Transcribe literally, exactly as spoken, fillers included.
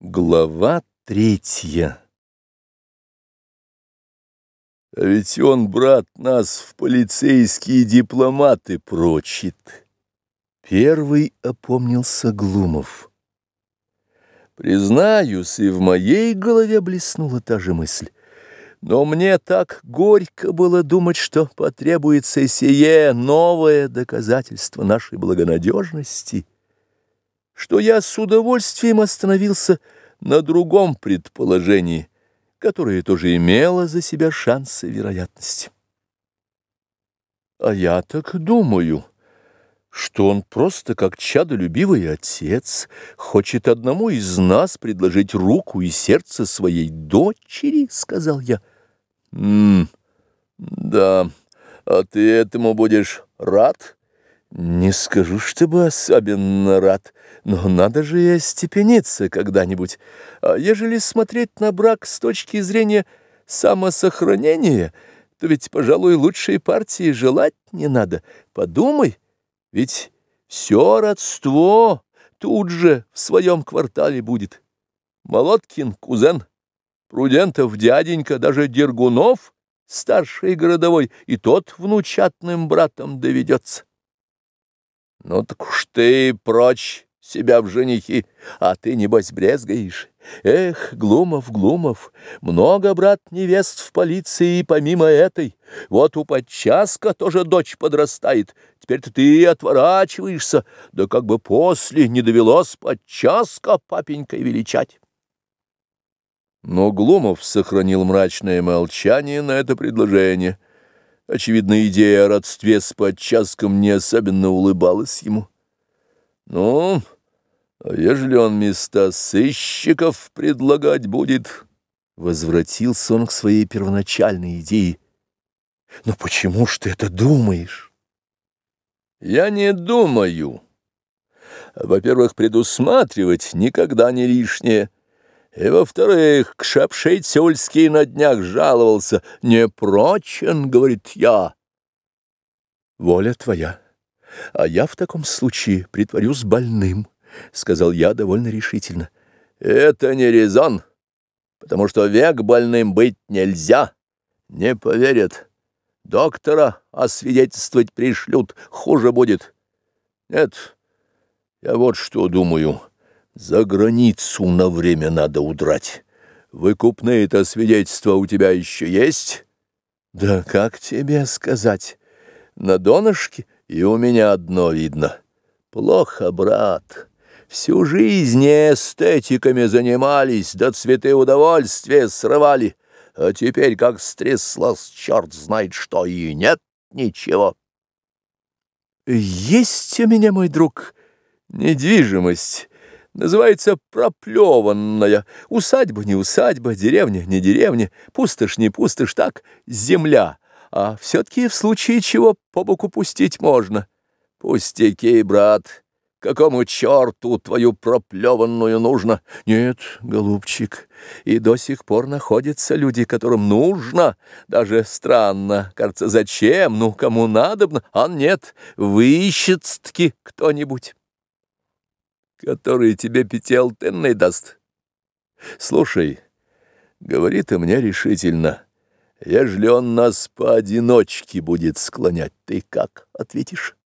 Глава третья. А ведь он, брат, нас в полицейские дипломаты прочит. Первый опомнился Глумов. Признаюсь, и в моей голове блеснула та же мысль. Но мне так горько было думать, что потребуется сие новое доказательство нашей благонадежности, что я с удовольствием остановился на другом предположении, которое тоже имело за себя шансы вероятности. А я так думаю, что он просто как чадолюбивый отец хочет одному из нас предложить руку и сердце своей дочери, — сказал я. — М, да, а ты этому будешь рад? Не скажу, чтобы особенно рад, но надо же и остепениться когда-нибудь. А ежели смотреть на брак с точки зрения самосохранения, то ведь, пожалуй, лучшей партии желать не надо. Подумай, ведь все родство тут же в своем квартале будет. Молоткин — кузен, Прудентов — дяденька, даже Дергунов, старший городовой, и тот внучатным братом доведется. Ну так уж ты прочь себя в женихи, а ты, небось, брезгаешь. Эх, Глумов, Глумов, много, брат, невест в полиции помимо этой. Вот у подчаска тоже дочь подрастает, теперь-то ты отворачиваешься, да как бы после не довелось подчаска папенькой величать. Но Глумов сохранил мрачное молчание на это предложение. Очевидно, идея о родстве с подчаском не особенно улыбалась ему. Ну, а ежели он места сыщиков предлагать будет, возвратился он к своей первоначальной идее. Но почему ж ты это думаешь? Я не думаю. Во-первых, предусматривать никогда не лишнее. И, во-вторых, к Шапшей-Тюльский на днях жаловался. Не прочен, говорит, я. Воля твоя. А я в таком случае притворюсь больным, сказал я довольно решительно. Это не резон, потому что век больным быть нельзя. Не поверят. Доктора освидетельствовать пришлют, хуже будет. Нет, я вот что думаю. За границу на время надо удрать. Выкупные-то свидетельства у тебя еще есть? Да как тебе сказать? На донышке и у меня одно видно. Плохо, брат. Всю жизнь эстетиками занимались, да цветы удовольствия срывали. А теперь как стряслось, черт знает что, и нет ничего. Есть у меня, мой друг, недвижимость. Называется проплеванная. Усадьба не усадьба, деревня не деревня, пустошь не пустошь, так, земля. А все-таки в случае чего по боку пустить можно. Пустяки, брат, какому черту твою проплеванную нужно? Нет, голубчик, и до сих пор находятся люди, которым нужно. Даже странно, кажется, зачем, ну, кому надобно, а нет, выищется-таки кто-нибудь, который тебе пятиалтынный даст. Слушай, говори ты мне решительно, ежели он нас поодиночке будет склонять, ты как ответишь?